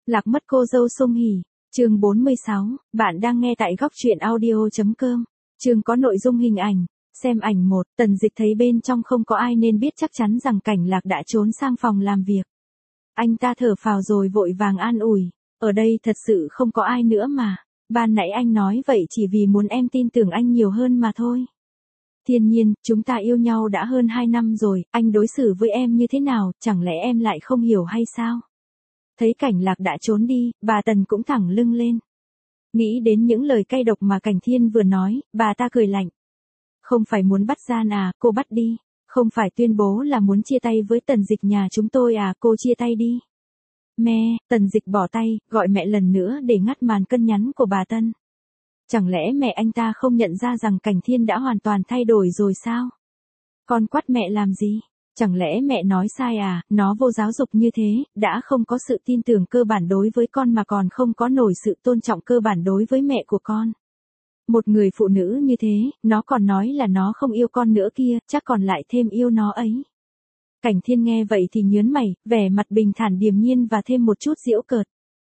Lạc mất cô dâu Song Hỷ, chương 46, bạn đang nghe tại góc truyện audio.com. Chương có nội dung hình ảnh, xem ảnh 1, Tần Dịch thấy bên trong không có ai nên biết chắc chắn rằng Cảnh Lạc đã trốn sang phòng làm việc. Anh ta thở phào rồi vội vàng an ủi, ở đây thật sự không có ai nữa mà, ban nãy anh nói vậy chỉ vì muốn em tin tưởng anh nhiều hơn mà thôi. Thiên Nhiên, chúng ta yêu nhau đã hơn 2 năm rồi, anh đối xử với em như thế nào, chẳng lẽ em lại không hiểu hay sao? Thấy Cảnh Lạc đã trốn đi, bà Tần cũng thẳng lưng lên. Nghĩ đến những lời cay độc mà Cảnh Thiên vừa nói, bà ta cười lạnh. Không phải muốn bắt gian à, cô bắt đi. Không phải tuyên bố là muốn chia tay với Tần Dịch nhà chúng tôi à, cô chia tay đi. Mẹ, Tần Dịch bỏ tay, gọi mẹ lần nữa để ngắt màn cân nhắn của bà Tân. Chẳng lẽ mẹ anh ta không nhận ra rằng Cảnh Thiên đã hoàn toàn thay đổi rồi sao? Con quát mẹ làm gì? Chẳng lẽ mẹ nói sai à, nó vô giáo dục như thế, đã không có sự tin tưởng cơ bản đối với con mà còn không có nổi sự tôn trọng cơ bản đối với mẹ của con. Một người phụ nữ như thế, nó còn nói là nó không yêu con nữa kia, chắc còn lại thêm yêu nó ấy. Cảnh Thiên nghe vậy thì nhớn mày, vẻ mặt bình thản điềm nhiên và thêm một chút giễu cợt.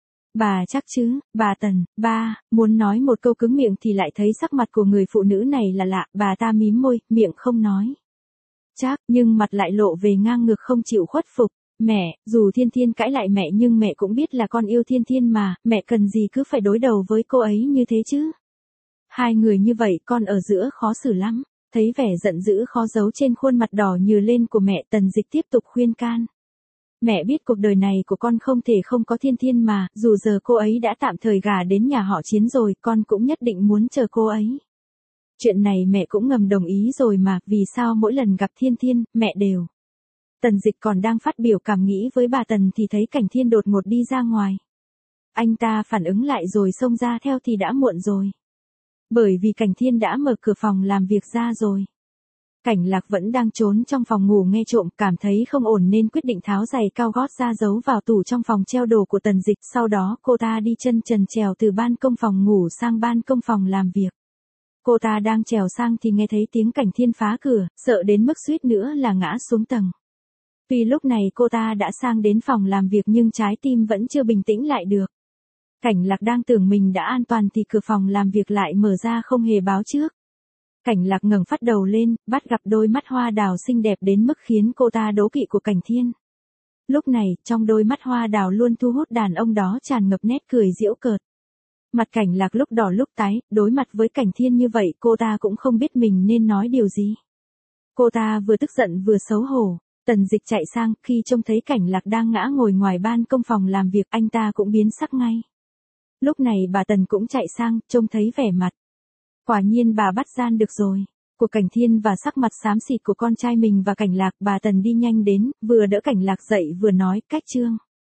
Bà chắc chứ, bà Tần, ba, muốn nói một câu cứng miệng thì lại thấy sắc mặt của người phụ nữ này là lạ, bà ta mím môi, miệng không nói. Chắc, nhưng mặt lại lộ về ngang ngược không chịu khuất phục. Mẹ, dù Thiên Thiên cãi lại mẹ nhưng mẹ cũng biết là con yêu Thiên Thiên mà, mẹ cần gì cứ phải đối đầu với cô ấy như thế chứ. Hai người như vậy con ở giữa khó xử lắm. Thấy vẻ giận dữ khó giấu trên khuôn mặt đỏ nhừ lên của mẹ, Tần Dịch tiếp tục khuyên can. Mẹ biết cuộc đời này của con không thể không có Thiên Thiên mà, dù giờ cô ấy đã tạm thời gả đến nhà họ Chiến rồi, con cũng nhất định muốn chờ cô ấy. Chuyện này mẹ cũng ngầm đồng ý rồi mà, vì sao mỗi lần gặp Thiên Thiên, mẹ đều. Tần Dịch còn đang phát biểu cảm nghĩ với bà Tần thì thấy Cảnh Thiên đột ngột đi ra ngoài. Anh ta phản ứng lại rồi xông ra theo thì đã muộn rồi. Bởi vì Cảnh Thiên đã mở cửa phòng làm việc ra rồi. Cảnh Lạc vẫn đang trốn trong phòng ngủ nghe trộm, cảm thấy không ổn nên quyết định tháo giày cao gót ra giấu vào tủ trong phòng treo đồ của Tần Dịch. Sau đó cô ta đi chân trần trèo từ ban công phòng ngủ sang ban công phòng làm việc. Cô ta đang trèo sang thì nghe thấy tiếng Cảnh Thiên phá cửa, sợ đến mức suýt nữa là ngã xuống tầng. Vì lúc này cô ta đã sang đến phòng làm việc nhưng trái tim vẫn chưa bình tĩnh lại được. Cảnh Lạc đang tưởng mình đã an toàn thì cửa phòng làm việc lại mở ra không hề báo trước. Cảnh Lạc ngẩng phát đầu lên, bắt gặp đôi mắt hoa đào xinh đẹp đến mức khiến cô ta đố kỵ của Cảnh Thiên. Lúc này, trong đôi mắt hoa đào luôn thu hút đàn ông đó tràn ngập nét cười giễu cợt. Mặt Cảnh Lạc lúc đỏ lúc tái, đối mặt với Cảnh Thiên như vậy cô ta cũng không biết mình nên nói điều gì. Cô ta vừa tức giận vừa xấu hổ. Tần Dịch chạy sang, khi trông thấy Cảnh Lạc đang ngã ngồi ngoài ban công phòng làm việc anh ta cũng biến sắc ngay. Lúc này bà Tần cũng chạy sang, trông thấy vẻ mặt. Quả nhiên bà bắt gian được rồi. Của Cảnh Thiên và sắc mặt xám xịt của con trai mình và Cảnh Lạc, bà Tần đi nhanh đến, vừa đỡ Cảnh Lạc dậy vừa nói, cách Trương.